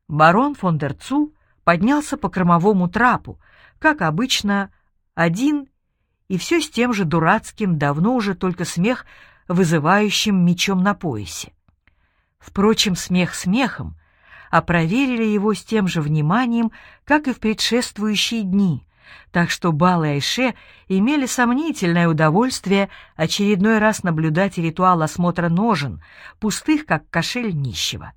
Барон фон дер Цу поднялся по кормовому трапу, как обычно, один, и все с тем же дурацким, давно уже только смех вызывающим мечом на поясе. Впрочем, смех смехом, а проверили его с тем же вниманием, как и в предшествующие дни, так что Бал и Айше имели сомнительное удовольствие очередной раз наблюдать ритуал осмотра ножен, пустых, как кошель нищего.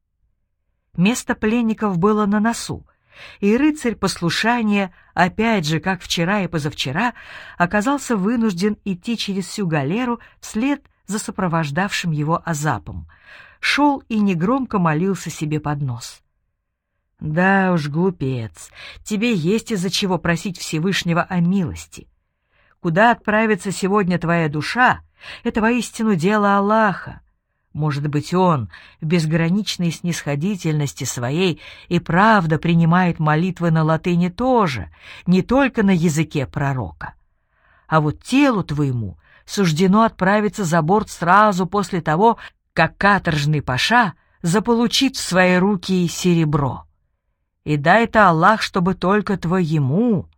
Место пленников было на носу, и рыцарь послушания, опять же, как вчера и позавчера, оказался вынужден идти через всю галеру вслед за сопровождавшим его Азапом. Шел и негромко молился себе под нос. «Да уж, глупец, тебе есть из-за чего просить Всевышнего о милости. Куда отправится сегодня твоя душа, это воистину дело Аллаха. Может быть, Он в безграничной снисходительности своей и правда принимает молитвы на латыни тоже, не только на языке пророка. А вот телу твоему суждено отправиться за борт сразу после того, как каторжный паша заполучит в свои руки серебро. И дай-то Аллах, чтобы только твоему».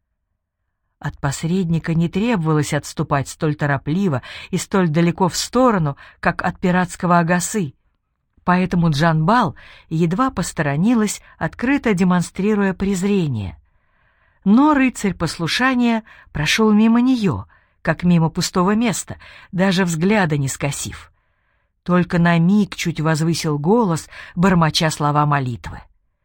От посредника не требовалось отступать столь торопливо и столь далеко в сторону, как от пиратского агасы, поэтому Джанбал едва посторонилась, открыто демонстрируя презрение. Но рыцарь послушания прошел мимо нее, как мимо пустого места, даже взгляда не скосив. Только на миг чуть возвысил голос, бормоча слова молитвы.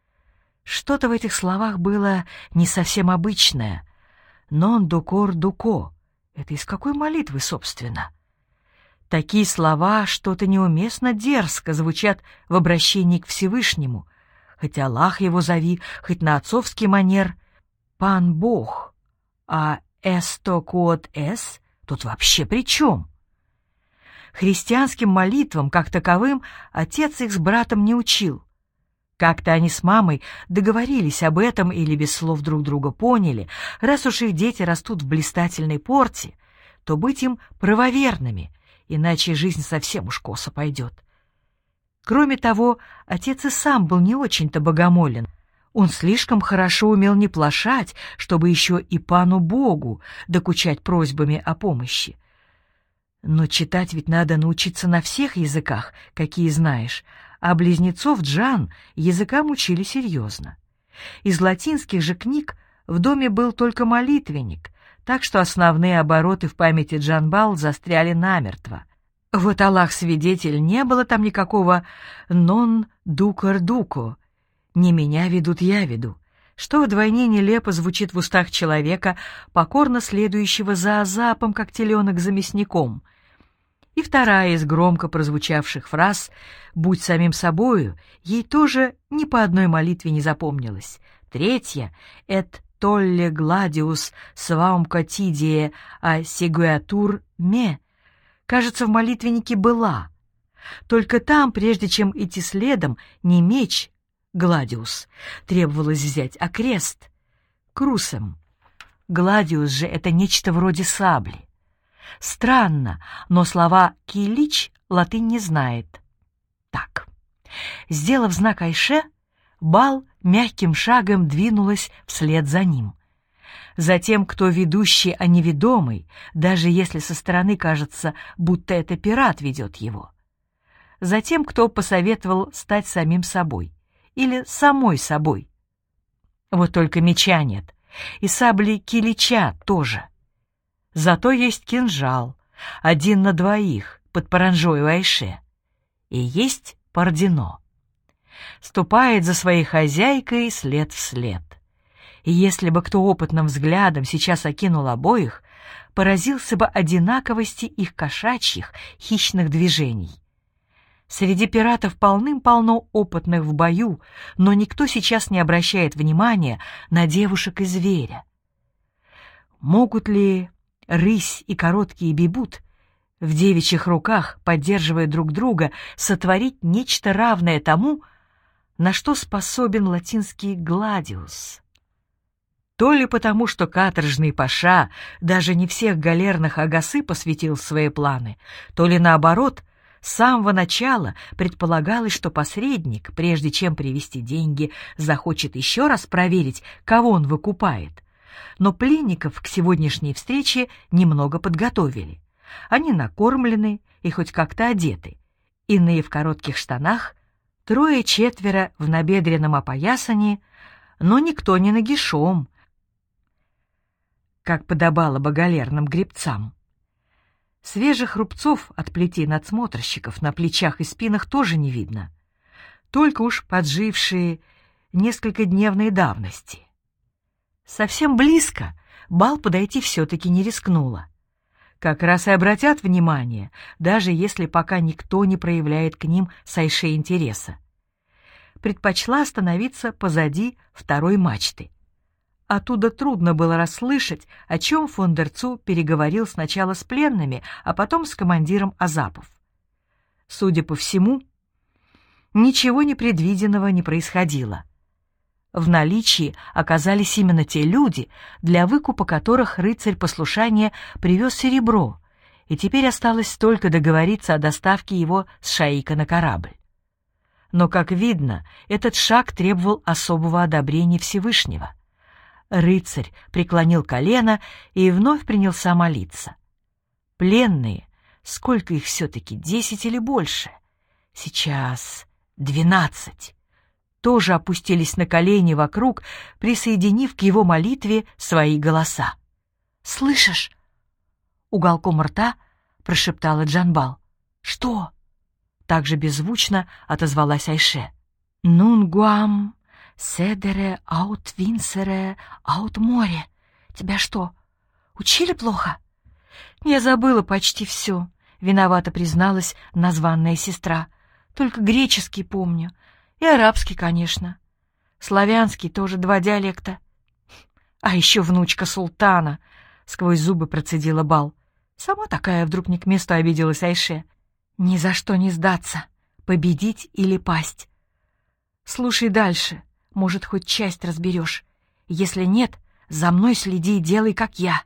Что-то в этих словах было не совсем обычное. «Нон дукор дуко» — это из какой молитвы, собственно? Такие слова что-то неуместно дерзко звучат в обращении к Всевышнему, хоть Аллах его зови, хоть на отцовский манер «Пан Бог», а «эсто куот эс» тут вообще при чем? Христианским молитвам, как таковым, отец их с братом не учил. Как-то они с мамой договорились об этом или без слов друг друга поняли, раз уж их дети растут в блистательной порте, то быть им правоверными, иначе жизнь совсем уж косо пойдет. Кроме того, отец и сам был не очень-то богомолен. Он слишком хорошо умел не плашать, чтобы еще и пану Богу докучать просьбами о помощи. Но читать ведь надо научиться на всех языках, какие знаешь, а близнецов Джан языкам учили серьезно. Из латинских же книг в доме был только молитвенник, так что основные обороты в памяти Джанбал застряли намертво. Вот Аллах-свидетель, не было там никакого «нон дукар дуко», «не меня ведут, я веду», что вдвойне нелепо звучит в устах человека, покорно следующего за Азапом, как теленок за мясником. И вторая из громко прозвучавших фраз «Будь самим собою» ей тоже ни по одной молитве не запомнилась. Третья «Эт толле гладиус свам котидие а сегуатур ме» кажется, в молитвеннике была. Только там, прежде чем идти следом, не меч гладиус требовалось взять, а крест крусем. Гладиус же — это нечто вроде сабли. Странно, но слова «килич» латынь не знает. Так, сделав знак Айше, Бал мягким шагом двинулась вслед за ним. Затем, кто ведущий, а не ведомый, даже если со стороны кажется, будто это пират ведет его. Затем, кто посоветовал стать самим собой или самой собой. Вот только меча нет, и сабли килича тоже. Зато есть кинжал, 1 на 2 под паранжой у Айше. И есть Пардино. Ступает за своей хозяйкой след в след. И если бы кто опытным взглядом сейчас окинул обоих, поразился бы одинаковости их кошачьих, хищных движений. Среди пиратов полным-полно опытных в бою, но никто сейчас не обращает внимания на девушек и зверя. Могут ли рысь и короткий бибут в девичьих руках, поддерживая друг друга, сотворить нечто равное тому, на что способен латинский гладиус? То ли потому, что каторжный паша даже не всех галерных агасы посвятил в свои планы, то ли наоборот, С самого начала предполагалось, что посредник, прежде чем привести деньги, захочет еще раз проверить, кого он выкупает. Но пленников к сегодняшней встрече немного подготовили. Они накормлены и хоть как-то одеты. Иные в коротких штанах, трое-четверо в набедренном опоясании, но никто не нагишом, как подобало боголерным гребцам. Свежих рубцов от плети надсмотрщиков на плечах и спинах тоже не видно, только уж поджившие несколькодневной давности. Совсем близко Бал подойти все-таки не рискнула. Как раз и обратят внимание, даже если пока никто не проявляет к ним с Айше интереса. Предпочла остановиться позади второй мачты. Оттуда трудно было расслышать, о чем фон дер Цу переговорил сначала с пленными, а потом с командиром Азапов. Судя по всему, ничего непредвиденного не происходило. В наличии оказались именно те люди, для выкупа которых рыцарь послушания привез серебро, и теперь осталось только договориться о доставке его с Шаика на корабль. Но, как видно, этот шаг требовал особого одобрения Всевышнего. Рыцарь преклонил колено и вновь принялся молиться. Пленные, сколько их все-таки, 10 или больше? Сейчас 12. Тоже опустились на колени вокруг, присоединив к его молитве свои голоса. «Слышишь?» — уголком рта прошептала Джанбал. «Что?» — также беззвучно отозвалась Айше. «Нун гуам седере аут винсере аут море. Тебя что, учили плохо?» «Я забыла почти все», — виновато призналась названная сестра. «Только греческий помню. И арабский, конечно. Славянский тоже 2 диалекта. А еще внучка султана», — сквозь зубы процедила Бал. Сама такая вдруг не к месту обиделась Айше. «Ни за что не сдаться. Победить или пасть. Слушай дальше. Может, хоть часть разберешь. Если нет, за мной следи и делай, как я».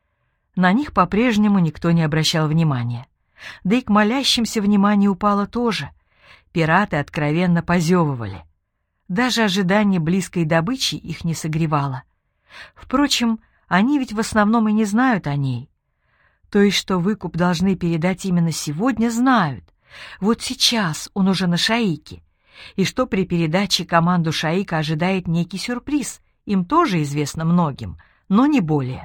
На них по-прежнему никто не обращал внимания. Да и к молящимся внимание упало тоже. Пираты откровенно позевывали. Даже ожидание близкой добычи их не согревало. Впрочем, они ведь в основном и не знают о ней. То есть, что выкуп должны передать именно сегодня, знают. Вот сейчас он уже на Шаике. И что при передаче команду Шаика ожидает некий сюрприз, им тоже известно многим, но не более.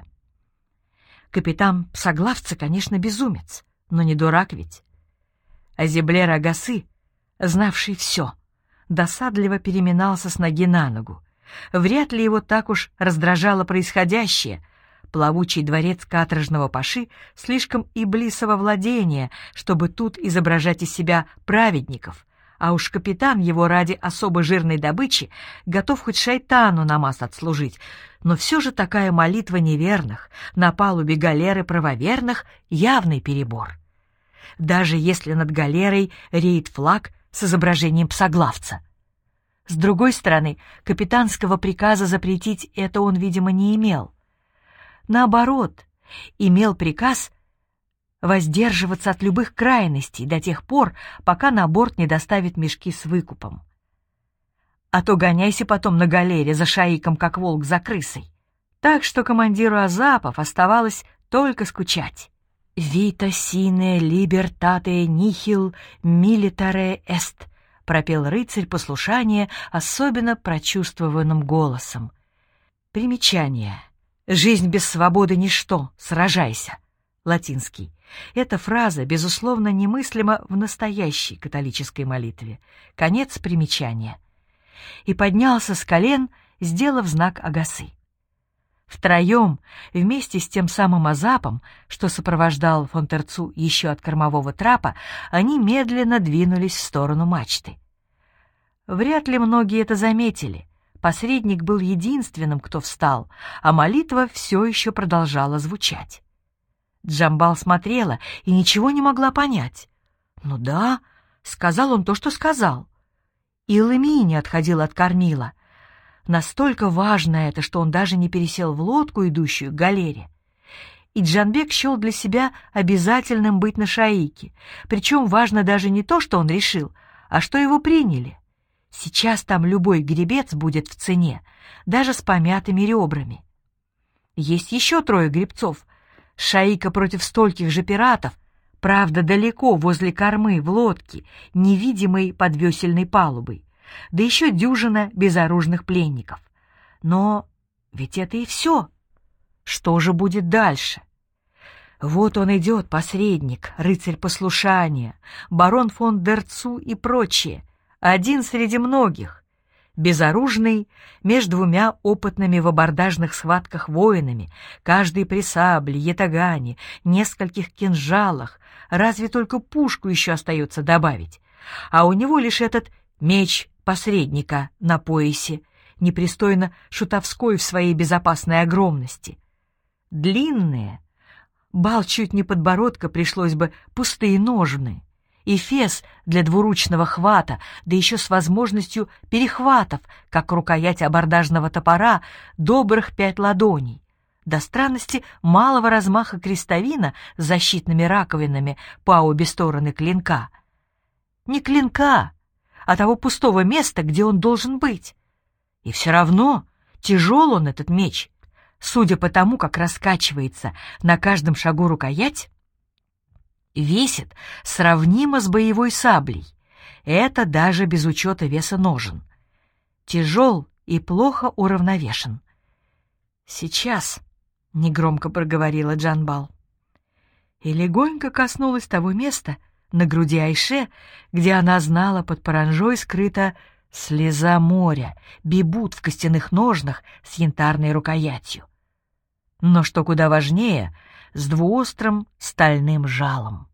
Капитан Псоглавца, конечно, безумец, но не дурак ведь. Азеблер Агасы, знавший все, досадливо переминался с ноги на ногу. Вряд ли его так уж раздражало происходящее. Плавучий дворец каторжного паши слишком иблисово владение, чтобы тут изображать из себя праведников, а уж капитан его ради особо жирной добычи готов хоть шайтану намаз отслужить, но все же такая молитва неверных на палубе галеры правоверных — явный перебор. Даже если над галерой реет флаг с изображением псоглавца. С другой стороны, капитанского приказа запретить это он, видимо, не имел. Наоборот, имел приказ воздерживаться от любых крайностей до тех пор, пока на борт не доставит мешки с выкупом. А то гоняйся потом на галере за Шаиком, как волк за крысой. Так что командиру Азапов оставалось только скучать. «Vita sine libertate nihil militare est», — пропел рыцарь послушания особенно прочувствованным голосом. Примечание. «Жизнь без свободы — ничто, сражайся». Латинский. Эта фраза, безусловно, немыслима в настоящей католической молитве. Конец примечания. И поднялся с колен, сделав знак Агасы. Втроем, вместе с тем самым Азапом, что сопровождал фон дер Цу еще от кормового трапа, они медленно двинулись в сторону мачты. Вряд ли многие это заметили. Посредник был единственным, кто встал, а молитва все еще продолжала звучать. Джамбал смотрела и ничего не могла понять. Ну да, сказал он то, что сказал. И Леми не отходил от кормила. Настолько важно это, что он даже не пересел в лодку, идущую к галере. И Джанбек счел для себя обязательным быть на шаике. Причем важно даже не то, что он решил, а что его приняли. Сейчас там любой гребец будет в цене, даже с помятыми ребрами. Есть еще 3 гребцов. Шаика против стольких же пиратов, правда, далеко возле кормы в лодке, невидимой под весельной палубой, да еще дюжина безоружных пленников. Но ведь это и все. Что же будет дальше? Вот он идет, посредник, рыцарь послушания, барон фон дер Цу и прочие, один среди многих, безоружный, между 2 опытными в абордажных схватках воинами, каждый при сабле, ятагане, нескольких кинжалах, разве только пушку еще остается добавить, а у него лишь этот меч посредника на поясе, непристойно шутовской в своей безопасной огромности. Длинные, бал чуть не подбородка, пришлось бы пустые ножны, и фес для двуручного хвата, да еще с возможностью перехватов, как рукоять абордажного топора, добрых 5 ладоней. До странности малого размаха крестовина с защитными раковинами по обе стороны клинка. Не клинка, а того пустого места, где он должен быть. И все равно тяжел он, этот меч. Судя по тому, как раскачивается на каждом шагу рукоять, весит сравнимо с боевой саблей. Это даже без учета веса ножен. Тяжел и плохо уравновешен. «Сейчас», — негромко проговорила Джанбал, и легонько коснулась того места на груди Айше, где она знала, под паранжой скрыта слеза моря, бибут в костяных ножнах с янтарной рукоятью. Но, что куда важнее, с двуострым стальным жалом.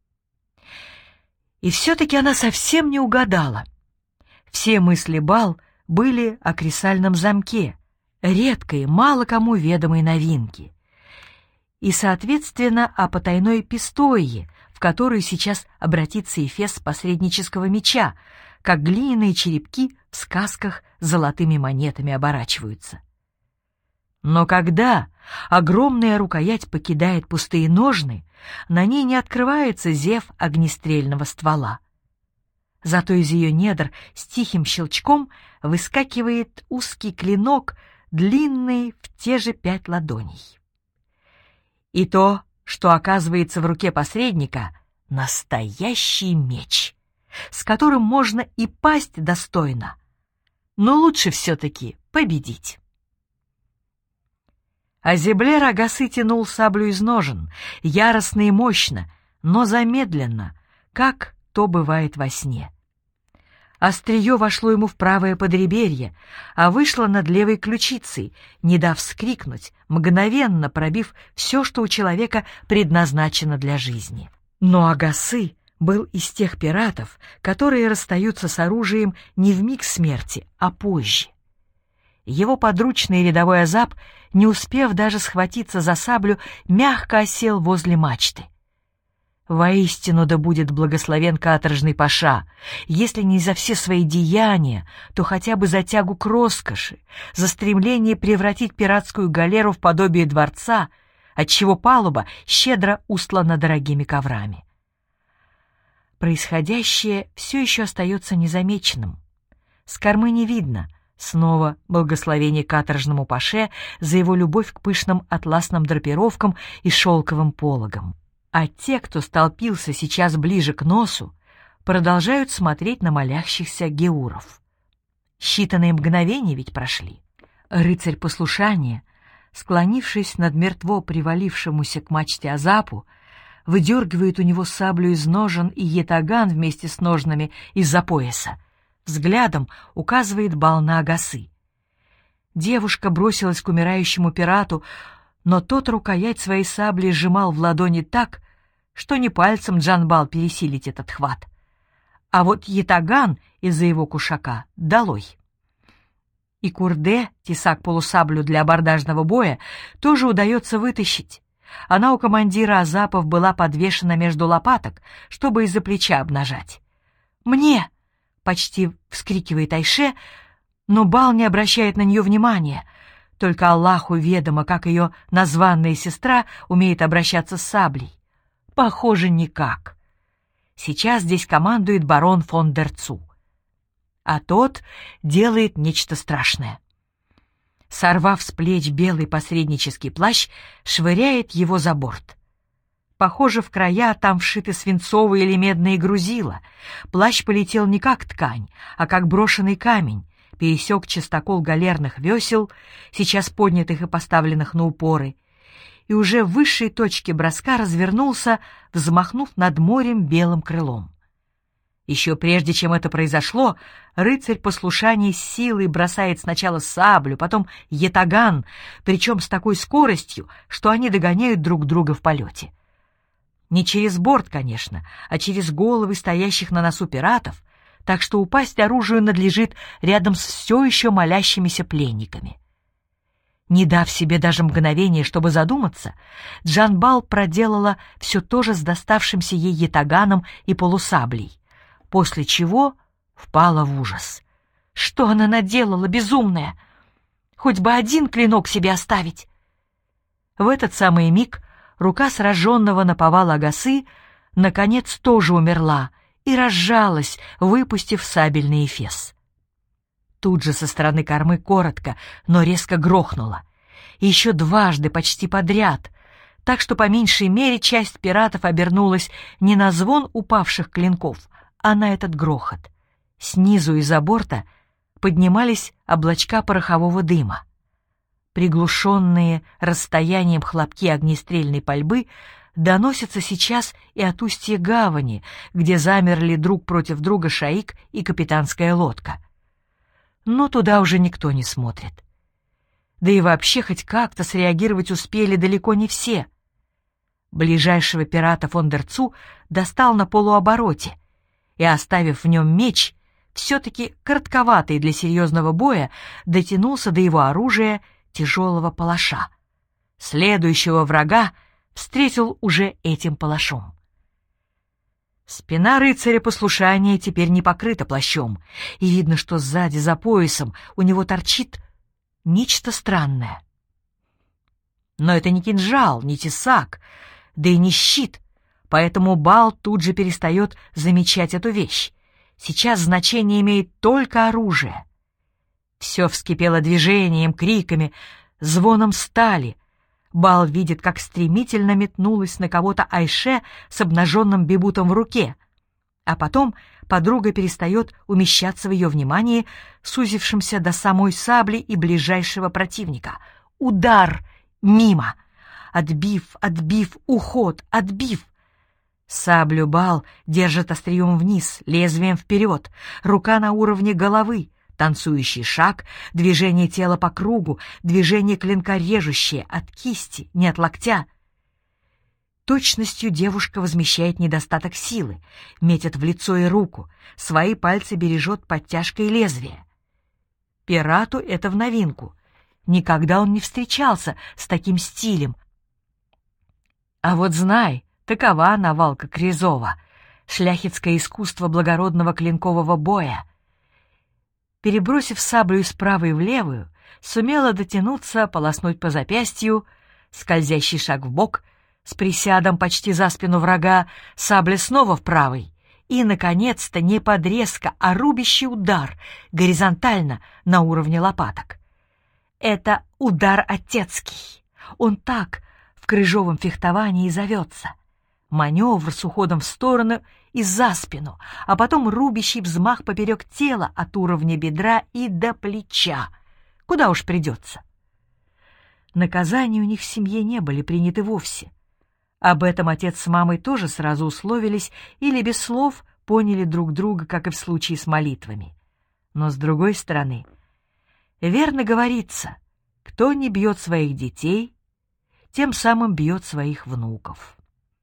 И все-таки она совсем не угадала. Все мысли Бал были о кресальном замке, редкой, мало кому ведомой новинке, и, соответственно, о потайной пистойе, в которую сейчас обратится эфес посреднического меча, как глиняные черепки в сказках с золотыми монетами оборачиваются. Но когда огромная рукоять покидает пустые ножны, на ней не открывается зев огнестрельного ствола. Зато из ее недр с тихим щелчком выскакивает узкий клинок, длинный в те же 5 ладоней. И то, что оказывается в руке посредника, настоящий меч, с которым можно и пасть достойно, но лучше все-таки победить. Азеблер Агасы тянул саблю из ножен, яростно и мощно, но замедленно, как то бывает во сне. Острие вошло ему в правое подреберье, а вышло над левой ключицей, не дав вскрикнуть, мгновенно пробив все, что у человека предназначено для жизни. Но Агасы был из тех пиратов, которые расстаются с оружием не в миг смерти, а позже. Его подручный рядовой Азап, не успев даже схватиться за саблю, мягко осел возле мачты. Воистину да будет благословен каторжный паша, если не за все свои деяния, то хотя бы за тягу к роскоши, за стремление превратить пиратскую галеру в подобие дворца, отчего палуба щедро устлана дорогими коврами. Происходящее все еще остается незамеченным. С кормы не видно. Снова благословение каторжному паше за его любовь к пышным атласным драпировкам и шелковым пологам. А те, кто столпился сейчас ближе к носу, продолжают смотреть на молящихся геуров. Считанные мгновения ведь прошли. Рыцарь послушания, склонившись над мертво привалившемуся к мачте Азапу, выдергивает у него саблю из ножен и ятаган вместе с ножнами из-за пояса. Взглядом указывает Бал на Агасы. Девушка бросилась к умирающему пирату, но тот рукоять своей сабли сжимал в ладони так, что не пальцем Джанбал пересилить этот хват. А вот ятаган из-за его кушака долой. И курде, тесак-полусаблю для абордажного боя, тоже удается вытащить. Она у командира Азапов была подвешена между лопаток, чтобы из-за плеча обнажать. «Мне!» — почти вскрикивает Айше, но Бал не обращает на нее внимания. Только Аллаху ведомо, как ее названная сестра умеет обращаться с саблей. Похоже, никак. Сейчас здесь командует барон фон дер Цу. А тот делает нечто страшное. Сорвав с плеч белый посреднический плащ, швыряет его за борт. Похоже, в края там вшиты свинцовые или медные грузила. Плащ полетел не как ткань, а как брошенный камень, пересек частокол галерных весел, сейчас поднятых и поставленных на упоры, и уже в высшей точке броска развернулся, взмахнув над морем белым крылом. Еще прежде, чем это произошло, рыцарь послушания с силой бросает сначала саблю, потом ятаган, причем с такой скоростью, что они догоняют друг друга в полете. Не через борт, конечно, а через головы стоящих на носу пиратов, так что упасть оружию надлежит рядом с все еще молящимися пленниками. Не дав себе даже мгновения, чтобы задуматься, Джанбал проделала все то же с доставшимся ей ятаганом и полусаблей, после чего впала в ужас. Что она наделала, безумная? Хоть бы один клинок себе оставить. В этот самый миг рука сраженного наповала Агасы наконец тоже умерла и разжалась, выпустив сабельный эфес. Тут же со стороны кормы коротко, но резко грохнуло. И еще дважды почти подряд, так что по меньшей мере часть пиратов обернулась не на звон упавших клинков, а на этот грохот. Снизу из-за борта поднимались облачка порохового дыма. Приглушенные расстоянием хлопки огнестрельной пальбы доносятся сейчас и от устья гавани, где замерли друг против друга шаик и капитанская лодка. Но туда уже никто не смотрит. Да и вообще хоть как-то среагировать успели далеко не все. Ближайшего пирата фон дер Цу достал на полуобороте и, оставив в нем меч, все-таки коротковатый для серьезного боя, дотянулся до его оружия, тяжелого палаша. Следующего врага встретил уже этим палашом. Спина рыцаря послушания теперь не покрыта плащом, и видно, что сзади за поясом у него торчит нечто странное. Но это не кинжал, не тесак, да и не щит, поэтому Бал тут же перестает замечать эту вещь. Сейчас значение имеет только оружие. Все вскипело движением, криками, звоном стали. Бал видит, как стремительно метнулась на кого-то Айше с обнаженным бибутом в руке, а потом подруга перестает умещаться в ее внимании, сузившемся до самой сабли и ближайшего противника. Удар! Мимо! Отбив, уход, отбив! Саблю Бал держит острием вниз, лезвием вперед, рука на уровне головы, танцующий шаг, движение тела по кругу, движение клинка режущее, от кисти, не от локтя. Точностью девушка возмещает недостаток силы, метит в лицо и руку, свои пальцы бережет подтяжкой лезвия. Пирату это в новинку. Никогда он не встречался с таким стилем. А вот знай, такова навалка Кризова, шляхетское искусство благородного клинкового боя. Перебросив саблю из правой в левую, сумела дотянуться, полоснуть по запястью, скользящий шаг вбок, с присядом почти за спину врага, сабля снова в правой, и, наконец-то, не подрезка, а рубящий удар, горизонтально, на уровне лопаток. Это удар отецкий. Он так в крыжовом фехтовании и зовется. Маневр с уходом в сторону и за спину, а потом рубящий взмах поперек тела от уровня бедра и до плеча. Куда уж придется. Наказания у них в семье не были приняты вовсе. Об этом отец с мамой тоже сразу условились или без слов поняли друг друга, как и в случае с молитвами. Но, с другой стороны, верно говорится, кто не бьет своих детей, тем самым бьет своих внуков.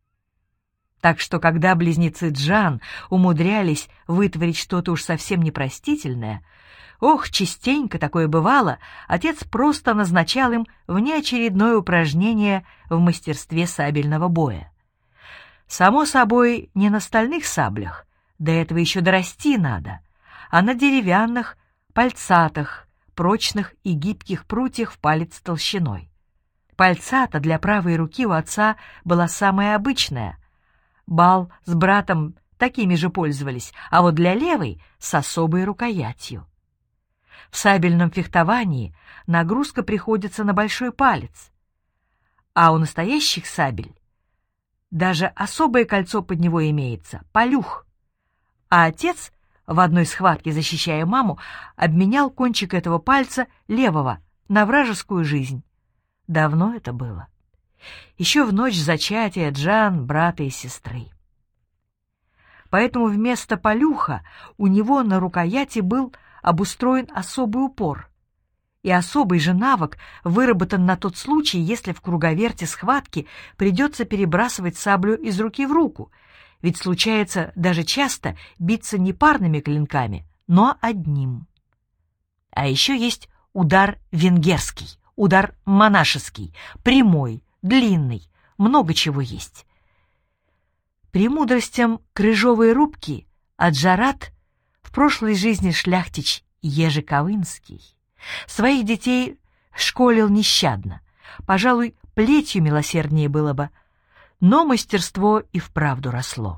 Так что, когда близнецы Джан умудрялись вытворить что-то уж совсем непростительное, ох, частенько такое бывало, отец просто назначал им внеочередное упражнение в мастерстве сабельного боя. Само собой, не на стальных саблях, до этого еще дорасти надо, а на деревянных, пальцатых, прочных и гибких прутьях в палец толщиной. Пальца-то для правой руки у отца была самая обычная. Бал с братом такими же пользовались, а вот для левой — с особой рукоятью. В сабельном фехтовании нагрузка приходится на большой палец, а у настоящих сабель даже особое кольцо под него имеется — полюх. А отец в одной схватке, защищая маму, обменял кончик этого пальца левого на вражескую жизнь. Давно это было. Еще в ночь зачатия Джан, брата и сестры. Поэтому вместо полюха у него на рукояти был обустроен особый упор. И особый же навык выработан на тот случай, если в круговерте схватки придется перебрасывать саблю из руки в руку, ведь случается даже часто биться не парными клинками, но одним. А еще есть удар венгерский, удар монашеский, прямой, длинный, много чего есть. Премудростям крыжовой рубки Аджарат, в прошлой жизни шляхтич Ежи Ковынский, своих детей школил нещадно, пожалуй, плетью милосерднее было бы, но мастерство и вправду росло.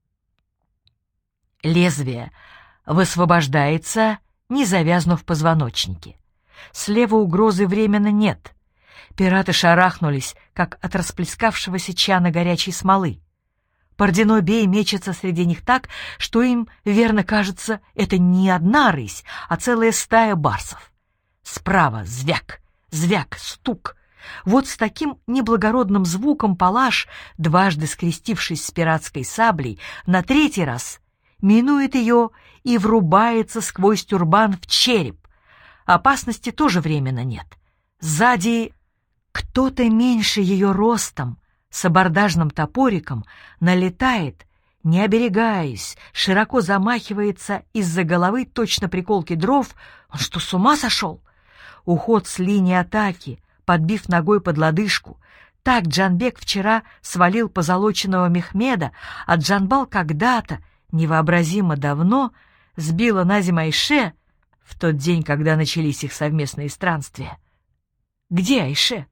Лезвие высвобождается, не завязнув в позвоночнике. Слева угрозы временно нет. Пираты шарахнулись, как от расплескавшегося чана горячей смолы. Бородино Бей мечется среди них так, что им, верно кажется, это не одна рысь, а целая стая барсов. Справа звяк, звяк, стук. Вот с таким неблагородным звуком палаш, дважды скрестившись с пиратской саблей, на третий раз минует ее и врубается сквозь тюрбан в череп. Опасности тоже временно нет. Сзади кто-то меньше ее ростом, с абордажным топориком, налетает, не оберегаясь, широко замахивается из-за головы точно приколки дров. Он что, с ума сошел? Уход с линии атаки, подбив ногой под лодыжку. Так Джанбек вчера свалил позолоченного Мехмеда, а Джанбал когда-то, невообразимо давно, сбила наземь Айше в тот день, когда начались их совместные странствия. Где Айше?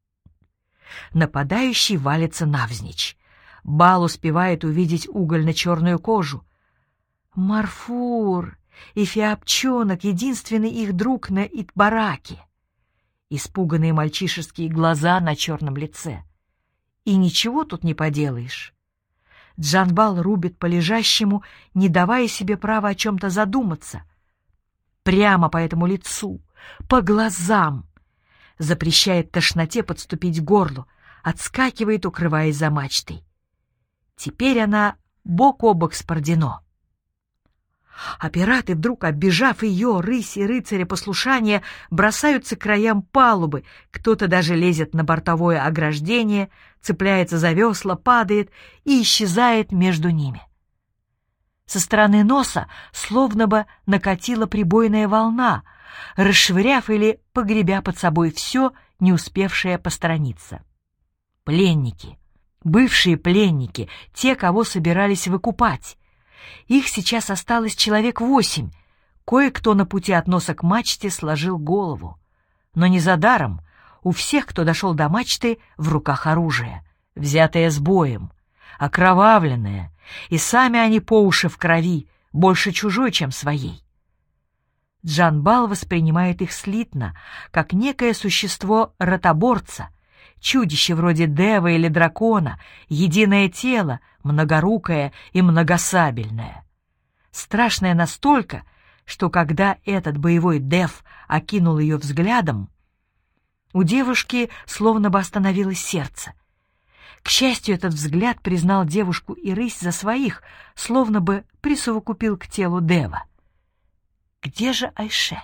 Нападающий валится навзничь. Бал успевает увидеть угольно-черную кожу. Марфур, эфиопчонок, единственный их друг на Итбараке. Испуганные мальчишеские глаза на черном лице. И ничего тут не поделаешь. Джанбал рубит по лежащему, не давая себе права о чем-то задуматься. Прямо по этому лицу, по глазам. Запрещает тошноте подступить к горлу, отскакивает, укрываясь за мачтой. Теперь она бок о бок с Бородино. А пираты, вдруг оббежав ее, рысь и рыцаря послушания, бросаются к краям палубы, кто-то даже лезет на бортовое ограждение, цепляется за весла, падает и исчезает между ними. Со стороны носа словно бы накатила прибойная волна, расшвыряв или погребя под собой все, не успевшее посторониться. Пленники, бывшие пленники, те, кого собирались выкупать. Их сейчас осталось человек 8. Кое-кто на пути от носа к мачте сложил голову. Но не за даром. У всех, кто дошел до мачты, в руках оружие, взятое с боем, окровавленное, и сами они по уши в крови, больше чужой, чем своей. Джанбал воспринимает их слитно, как некое существо ротоборца, чудище вроде дева или дракона, единое тело, многорукое и многосабельное. Страшное настолько, что когда этот боевой дев окинул ее взглядом, у девушки словно бы остановилось сердце. К счастью, этот взгляд признал девушку и рысь за своих, словно бы присовокупил к телу дева. Где же Айше?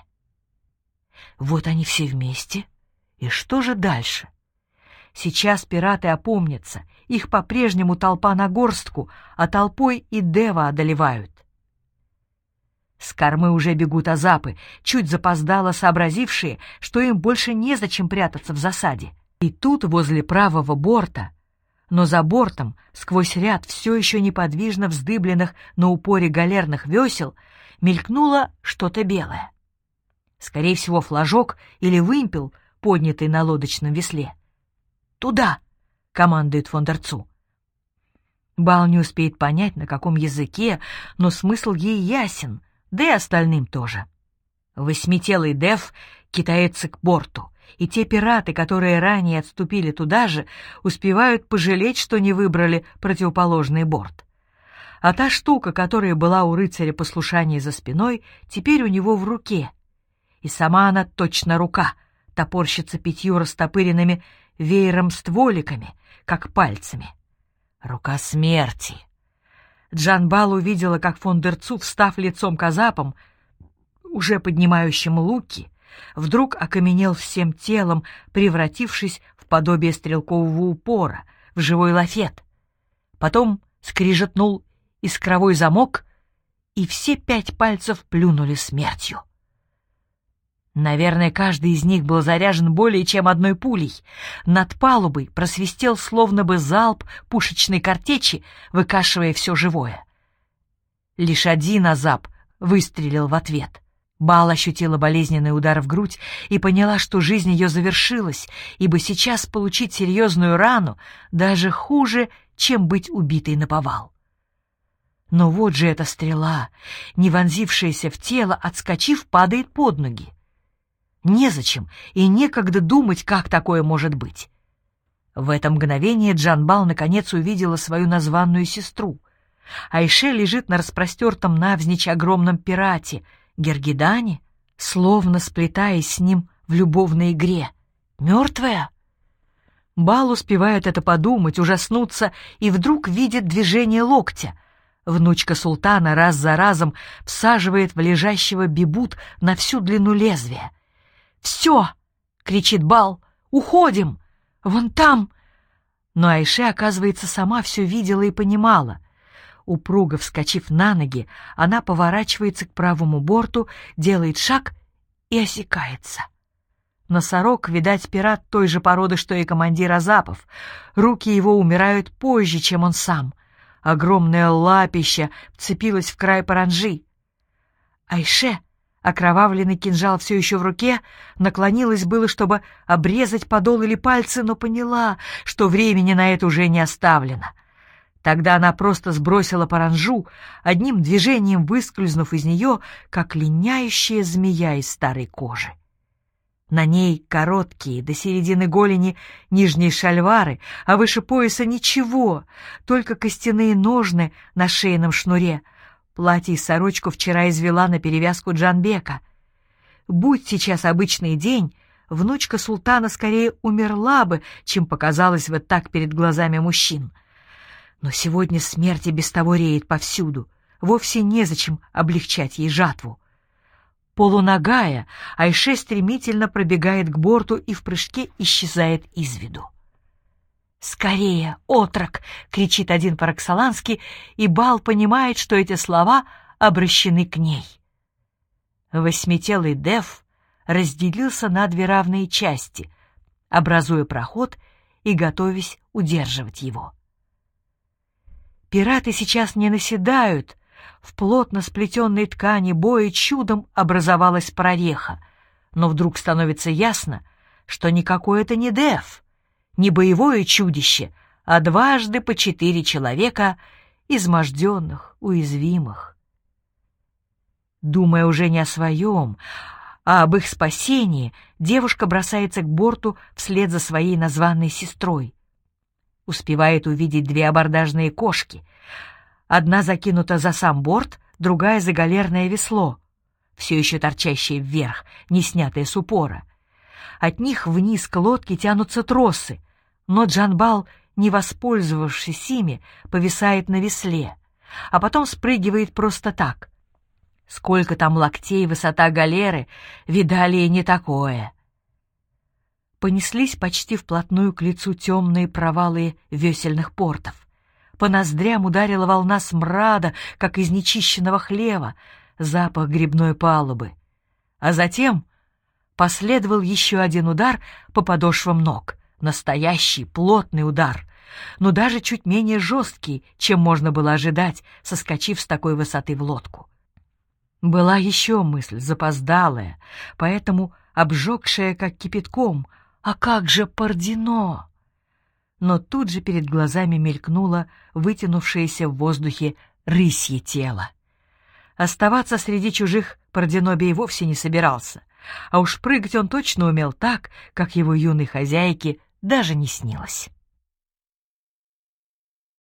Вот они все вместе. И что же дальше? Сейчас пираты опомнятся, их по-прежнему толпа на горстку, а толпой и дева одолевают. С кормы уже бегут азапы, чуть запоздало сообразившие, что им больше незачем прятаться в засаде. И тут возле правого борта, но за бортом, сквозь ряд все еще неподвижно вздыбленных на упоре галерных весел, мелькнуло что-то белое. С Скорее всего, флажок или вымпел, поднятый на лодочном весле. «Туда!» — командует фон дер Цу. Бал не успеет понять, на каком языке, но смысл ей ясен, да и остальным тоже. Восьмителый Дев кидается к борту, и те пираты, которые ранее отступили туда же, успевают пожалеть, что не выбрали противоположный борт. А та штука, которая была у рыцаря послушания за спиной, теперь у него в руке. И сама она точно рука, топорщится 5 растопыренными веером-стволиками, как пальцами. Рука смерти. Джанбал увидела, как фон дер Цу, встав лицом к азапам, уже поднимающим луки, вдруг окаменел всем телом, превратившись в подобие стрелкового упора, в живой лафет. Потом скрижетнул искровой замок, и все 5 пальцев плюнули смертью. Наверное, каждый из них был заряжен более чем одной пулей. Над палубой просвистел словно бы залп пушечной картечи, выкашивая все живое. Лишь один азап выстрелил в ответ. Бал ощутила болезненный удар в грудь и поняла, что жизнь ее завершилась, ибо сейчас получить серьезную рану даже хуже, чем быть убитой наповал. Но вот же эта стрела, не вонзившаяся в тело, отскочив, падает под ноги. Незачем и некогда думать, как такое может быть. В это мгновение Джанбал наконец увидела свою названную сестру. Айше лежит на распростертом навзничь огромном пирате, Гергидане, словно сплетаясь с ним в любовной игре. Мертвая? Бал успевает это подумать, ужаснуться, и вдруг видит движение локтя. Внучка султана раз за разом всаживает в лежащего бибут на всю длину лезвия. «Все!» — кричит Бал. «Уходим! Вон там!» Но Айше, оказывается, сама все видела и понимала. Упруго вскочив на ноги, она поворачивается к правому борту, делает шаг и осекается. Носорог, видать, пират той же породы, что и командир азапов. Руки его умирают позже, чем он сам. Огромное лапище вцепилось в край паранджи. Айше, окровавленный кинжал все еще в руке, наклонилась было, чтобы обрезать подол или пальцы, но поняла, что времени на это уже не оставлено. Тогда она просто сбросила паранджу, одним движением выскользнув из нее, как линяющая змея из старой кожи. На ней короткие, до середины голени, нижние шальвары, а выше пояса ничего, только костяные ножны на шейном шнуре. Платье и сорочку вчера извела на перевязку Джанбека. Будь сейчас обычный день, внучка султана скорее умерла бы, чем показалась вот так перед глазами мужчин. Но сегодня смерть и без того реет повсюду, вовсе незачем облегчать ей жатву. Полуногая, Айше стремительно пробегает к борту и в прыжке исчезает из виду. «Скорее, отрок!» — кричит один по-роксолански, и Бал понимает, что эти слова обращены к ней. Восьмителый Дев разделился на 2 равные части, образуя проход и готовясь удерживать его. Пираты сейчас не наседают. В плотно сплетенной ткани боя чудом образовалась прореха, но вдруг становится ясно, что никакой это не Дев, не боевое чудище, а дважды по 4 человека, изможденных, уязвимых. Думая уже не о своем, а об их спасении, девушка бросается к борту вслед за своей названной сестрой. Успевает увидеть 2 абордажные кошки. Одна закинута за сам борт, другая за галерное весло, все еще торчащее вверх, не снятое с упора. От них вниз к лодке тянутся тросы, но Джанбал, не воспользовавшись ими, повисает на весле, а потом спрыгивает просто так. Сколько там локтей высота галеры, видали и не такое. Понеслись почти вплотную к лицу темные провалы весельных портов. По ноздрям ударила волна смрада, как из нечищенного хлева, запах грибной палубы. А затем последовал еще один удар по подошвам ног. Настоящий, плотный удар, но даже чуть менее жесткий, чем можно было ожидать, соскочив с такой высоты в лодку. Была еще мысль, запоздалая, поэтому обжегшая как кипятком. А как же Пардино? Но тут же перед глазами мелькнуло вытянувшееся в воздухе рысье тело. Оставаться среди чужих Пардино и вовсе не собирался, а уж прыгать он точно умел так, как его юной хозяйке даже не снилось.